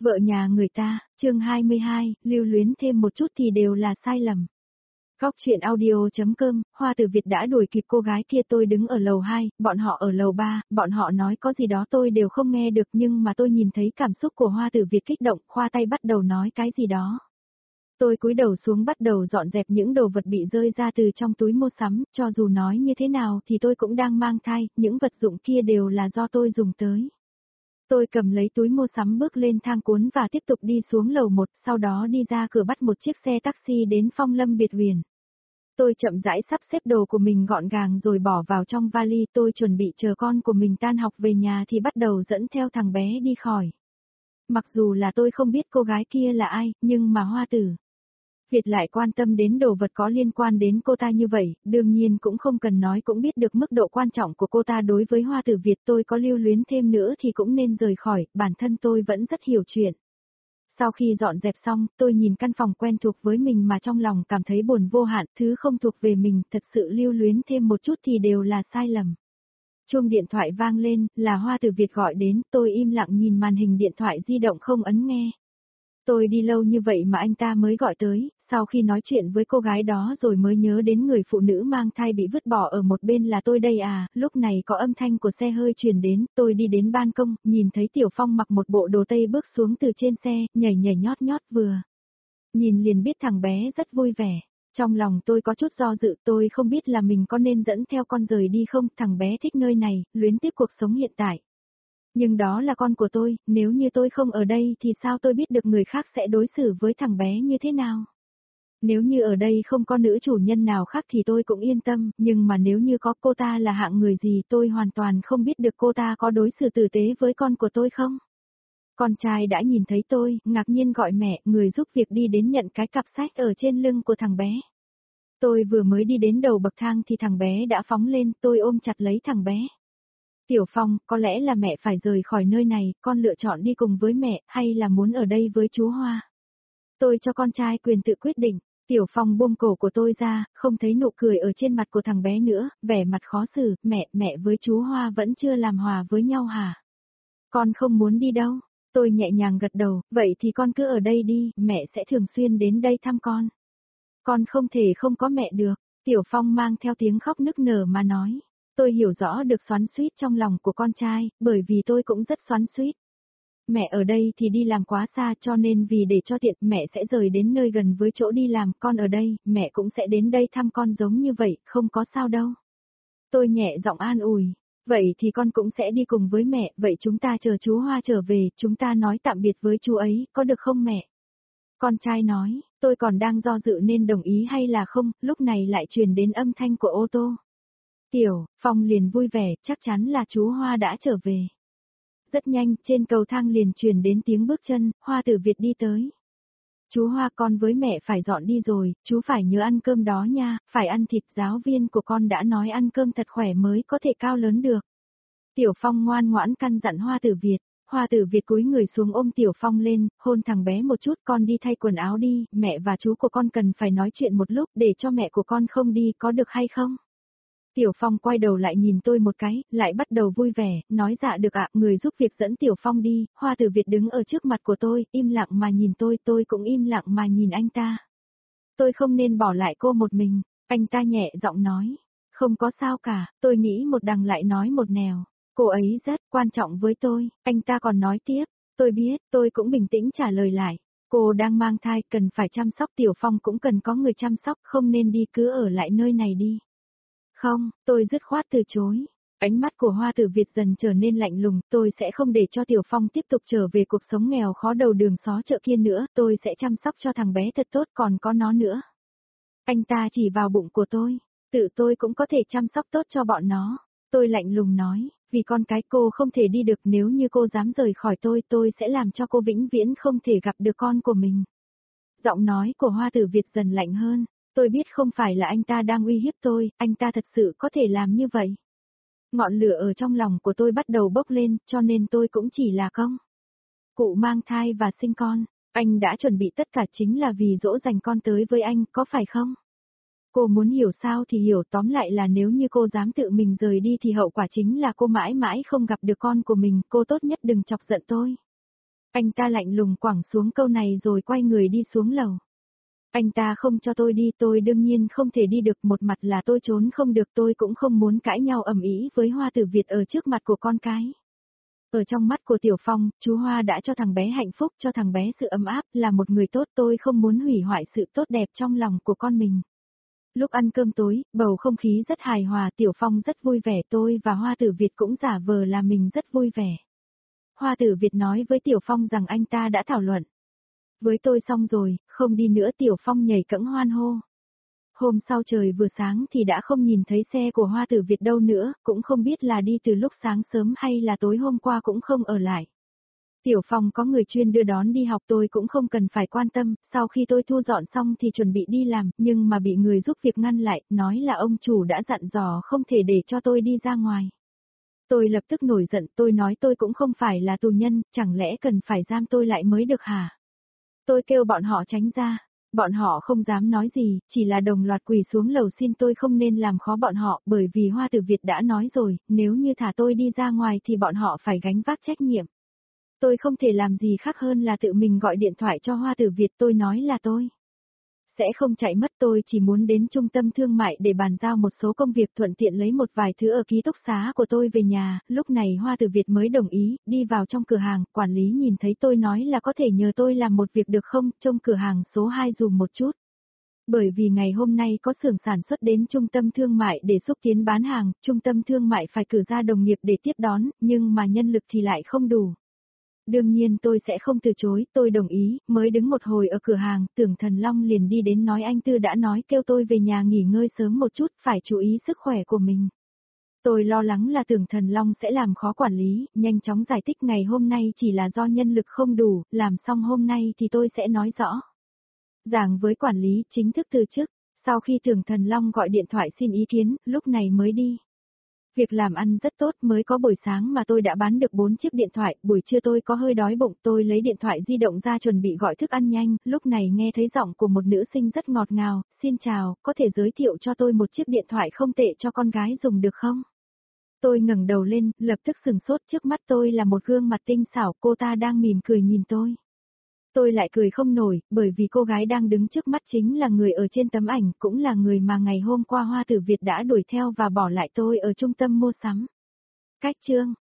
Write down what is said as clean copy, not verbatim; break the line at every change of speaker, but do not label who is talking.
Vợ nhà người ta, chương 22, lưu luyến thêm một chút thì đều là sai lầm. Góc chuyện audio.com, Hoa Tử Việt đã đuổi kịp cô gái kia, tôi đứng ở lầu 2, bọn họ ở lầu 3, bọn họ nói có gì đó tôi đều không nghe được nhưng mà tôi nhìn thấy cảm xúc của Hoa Tử Việt kích động, khoa tay bắt đầu nói cái gì đó. Tôi cúi đầu xuống bắt đầu dọn dẹp những đồ vật bị rơi ra từ trong túi mua sắm, cho dù nói như thế nào thì tôi cũng đang mang thai, những vật dụng kia đều là do tôi dùng tới. Tôi cầm lấy túi mua sắm bước lên thang cuốn và tiếp tục đi xuống lầu 1, sau đó đi ra cửa bắt một chiếc xe taxi đến Phong Lâm Biệt Uyển. Tôi chậm rãi sắp xếp đồ của mình gọn gàng rồi bỏ vào trong vali, tôi chuẩn bị chờ con của mình tan học về nhà thì bắt đầu dẫn theo thằng bé đi khỏi. Mặc dù là tôi không biết cô gái kia là ai, nhưng mà Hoa Tử Việt lại quan tâm đến đồ vật có liên quan đến cô ta như vậy, đương nhiên cũng không cần nói cũng biết được mức độ quan trọng của cô ta đối với Hoa Tử Việt. Tôi có lưu luyến thêm nữa thì cũng nên rời khỏi, bản thân tôi vẫn rất hiểu chuyện. Sau khi dọn dẹp xong, tôi nhìn căn phòng quen thuộc với mình mà trong lòng cảm thấy buồn vô hạn, thứ không thuộc về mình, thật sự lưu luyến thêm một chút thì đều là sai lầm. Chuông điện thoại vang lên, là Hoa Tử Việt gọi đến, tôi im lặng nhìn màn hình điện thoại di động không ấn nghe. Tôi đi lâu như vậy mà anh ta mới gọi tới, sau khi nói chuyện với cô gái đó rồi mới nhớ đến người phụ nữ mang thai bị vứt bỏ ở một bên là tôi đây à. Lúc này có âm thanh của xe hơi truyền đến, tôi đi đến ban công, nhìn thấy Tiểu Phong mặc một bộ đồ tây bước xuống từ trên xe, nhảy nhảy nhót nhót vừa. Nhìn liền biết thằng bé rất vui vẻ. Trong lòng tôi có chút do dự, tôi không biết là mình có nên dẫn theo con rời đi không, thằng bé thích nơi này, luyến tiếc cuộc sống hiện tại. Nhưng đó là con của tôi, nếu như tôi không ở đây thì sao tôi biết được người khác sẽ đối xử với thằng bé như thế nào? Nếu như ở đây không có nữ chủ nhân nào khác thì tôi cũng yên tâm, nhưng mà nếu như có, cô ta là hạng người gì tôi hoàn toàn không biết được cô ta có đối xử tử tế với con của tôi không? Con trai đã nhìn thấy tôi, ngạc nhiên gọi mẹ, người giúp việc đi đến nhận cái cặp sách ở trên lưng của thằng bé. Tôi vừa mới đi đến đầu bậc thang thì thằng bé đã phóng lên, tôi ôm chặt lấy thằng bé. Tiểu Phong, có lẽ là mẹ phải rời khỏi nơi này, con lựa chọn đi cùng với mẹ, hay là muốn ở đây với chú Hoa? Tôi cho con trai quyền tự quyết định. Tiểu Phong buông cổ của tôi ra, không thấy nụ cười ở trên mặt của thằng bé nữa, vẻ mặt khó xử, mẹ với chú Hoa vẫn chưa làm hòa với nhau hả? Con không muốn đi đâu. Tôi nhẹ nhàng gật đầu, vậy thì con cứ ở đây đi, mẹ sẽ thường xuyên đến đây thăm con. Con không thể không có mẹ được. Tiểu Phong mang theo tiếng khóc nức nở mà nói. Tôi hiểu rõ được xoắn xuýt trong lòng của con trai, bởi vì tôi cũng rất xoắn xuýt. Mẹ ở đây thì đi làm quá xa cho nên vì để cho tiện mẹ sẽ rời đến nơi gần với chỗ đi làm, con ở đây, mẹ cũng sẽ đến đây thăm con giống như vậy, không có sao đâu. Tôi nhẹ giọng an ủi, vậy thì con cũng sẽ đi cùng với mẹ, vậy chúng ta chờ chú Hoa trở về, chúng ta nói tạm biệt với chú ấy, có được không mẹ? Con trai nói, tôi còn đang do dự nên đồng ý hay là không, lúc này lại truyền đến âm thanh của ô tô. Tiểu Phong liền vui vẻ, chắc chắn là chú Hoa đã trở về. Rất nhanh, trên cầu thang liền truyền đến tiếng bước chân, Hoa Tử Việt đi tới. Chú Hoa, con với mẹ phải dọn đi rồi, chú phải nhớ ăn cơm đó nha, phải ăn thịt, giáo viên của con đã nói ăn cơm thật khỏe mới có thể cao lớn được. Tiểu Phong ngoan ngoãn căn dặn Hoa Tử Việt. Hoa Tử Việt cúi người xuống ôm Tiểu Phong lên, hôn thằng bé một chút, con đi thay quần áo đi, mẹ và chú của con cần phải nói chuyện một lúc để cho mẹ của con không đi, có được hay không? Tiểu Phong quay đầu lại nhìn tôi một cái, lại bắt đầu vui vẻ, nói dạ được ạ, người giúp việc dẫn Tiểu Phong đi. Hoa Tử Việt đứng ở trước mặt của tôi, im lặng mà nhìn tôi cũng im lặng mà nhìn anh ta. Tôi không nên bỏ lại cô một mình, anh ta nhẹ giọng nói. Không có sao cả, tôi nghĩ một đằng lại nói một nẻo. Cô ấy rất quan trọng với tôi, anh ta còn nói tiếp. Tôi biết, tôi cũng bình tĩnh trả lời lại. Cô đang mang thai, cần phải chăm sóc, Tiểu Phong cũng cần có người chăm sóc, không nên đi, cứ ở lại nơi này đi. Không, tôi dứt khoát từ chối. Ánh mắt của Hoa Tử Việt dần trở nên lạnh lùng, tôi sẽ không để cho Tiểu Phong tiếp tục trở về cuộc sống nghèo khó đầu đường xó chợ kia nữa, tôi sẽ chăm sóc cho thằng bé thật tốt, còn có nó nữa. Anh ta chỉ vào bụng của tôi, tự tôi cũng có thể chăm sóc tốt cho bọn nó. Tôi lạnh lùng nói, vì con cái cô không thể đi được, nếu như cô dám rời khỏi tôi sẽ làm cho cô vĩnh viễn không thể gặp được con của mình. Giọng nói của Hoa Tử Việt dần lạnh hơn. Tôi biết không phải là anh ta đang uy hiếp tôi, anh ta thật sự có thể làm như vậy. Ngọn lửa ở trong lòng của tôi bắt đầu bốc lên, cho nên tôi cũng chỉ là công cụ mang thai và sinh con. Anh đã chuẩn bị tất cả chính là vì dỗ dành con tới với anh, có phải không? Cô muốn hiểu sao thì hiểu, tóm lại là nếu như cô dám tự mình rời đi thì hậu quả chính là cô mãi mãi không gặp được con của mình, cô tốt nhất đừng chọc giận tôi. Anh ta lạnh lùng quẳng xuống câu này rồi quay người đi xuống lầu. Anh ta không cho tôi đi, tôi đương nhiên không thể đi được, một mặt là tôi trốn không được, tôi cũng không muốn cãi nhau ầm ĩ với Hoa Tử Việt ở trước mặt của con cái. Ở trong mắt của Tiểu Phong, chú Hoa đã cho thằng bé hạnh phúc, cho thằng bé sự ấm áp, là một người tốt, tôi không muốn hủy hoại sự tốt đẹp trong lòng của con mình. Lúc ăn cơm tối, bầu không khí rất hài hòa, Tiểu Phong rất vui vẻ, tôi và Hoa Tử Việt cũng giả vờ là mình rất vui vẻ. Hoa Tử Việt nói với Tiểu Phong rằng anh ta đã thảo luận với tôi xong rồi, không đi nữa. Tiểu Phong nhảy cẫng hoan hô. Hôm sau trời vừa sáng thì đã không nhìn thấy xe của Hoa Tử Việt đâu nữa, cũng không biết là đi từ lúc sáng sớm hay là tối hôm qua cũng không ở lại. Tiểu Phong có người chuyên đưa đón đi học, tôi cũng không cần phải quan tâm, sau khi tôi thu dọn xong thì chuẩn bị đi làm, nhưng mà bị người giúp việc ngăn lại, nói là ông chủ đã dặn dò không thể để cho tôi đi ra ngoài. Tôi lập tức nổi giận, tôi nói tôi cũng không phải là tù nhân, chẳng lẽ cần phải giam tôi lại mới được hả? Tôi kêu bọn họ tránh ra. Bọn họ không dám nói gì, chỉ là đồng loạt quỳ xuống lầu xin tôi không nên làm khó bọn họ, bởi vì Hoa Tử Việt đã nói rồi, nếu như thả tôi đi ra ngoài thì bọn họ phải gánh vác trách nhiệm. Tôi không thể làm gì khác hơn là tự mình gọi điện thoại cho Hoa Tử Việt, tôi nói là tôi sẽ không chạy mất, tôi chỉ muốn đến trung tâm thương mại để bàn giao một số công việc, thuận tiện lấy một vài thứ ở ký túc xá của tôi về nhà. Lúc này Hoa Tử Việt mới đồng ý, đi vào trong cửa hàng, quản lý nhìn thấy tôi nói là có thể nhờ tôi làm một việc được không, trông cửa hàng số 2 dùm một chút. Bởi vì ngày hôm nay có xưởng sản xuất đến trung tâm thương mại để xúc tiến bán hàng, trung tâm thương mại phải cử ra đồng nghiệp để tiếp đón, nhưng mà nhân lực thì lại không đủ. Đương nhiên tôi sẽ không từ chối, tôi đồng ý, mới đứng một hồi ở cửa hàng, Tưởng Thần Long liền đi đến nói anh Tư đã nói kêu tôi về nhà nghỉ ngơi sớm một chút, phải chú ý sức khỏe của mình. Tôi lo lắng là Tưởng Thần Long sẽ làm khó quản lý, nhanh chóng giải thích ngày hôm nay chỉ là do nhân lực không đủ, làm xong hôm nay thì tôi sẽ nói rõ. Giảng với quản lý chính thức từ chức, sau khi Tưởng Thần Long gọi điện thoại xin ý kiến, lúc này mới đi. Việc làm ăn rất tốt, mới có buổi sáng mà tôi đã bán được 4 chiếc điện thoại, buổi trưa tôi có hơi đói bụng, tôi lấy điện thoại di động ra chuẩn bị gọi thức ăn nhanh, lúc này nghe thấy giọng của một nữ sinh rất ngọt ngào, xin chào, có thể giới thiệu cho tôi một chiếc điện thoại không tệ cho con gái dùng được không? Tôi ngẩng đầu lên, lập tức sừng sốt, trước mắt tôi là một gương mặt tinh xảo, cô ta đang mỉm cười nhìn tôi. Tôi lại cười không nổi, bởi vì cô gái đang đứng trước mắt chính là người ở trên tấm ảnh, cũng là người mà ngày hôm qua Hoa Tử Việt đã đuổi theo và bỏ lại tôi ở trung tâm mua sắm. Cách chương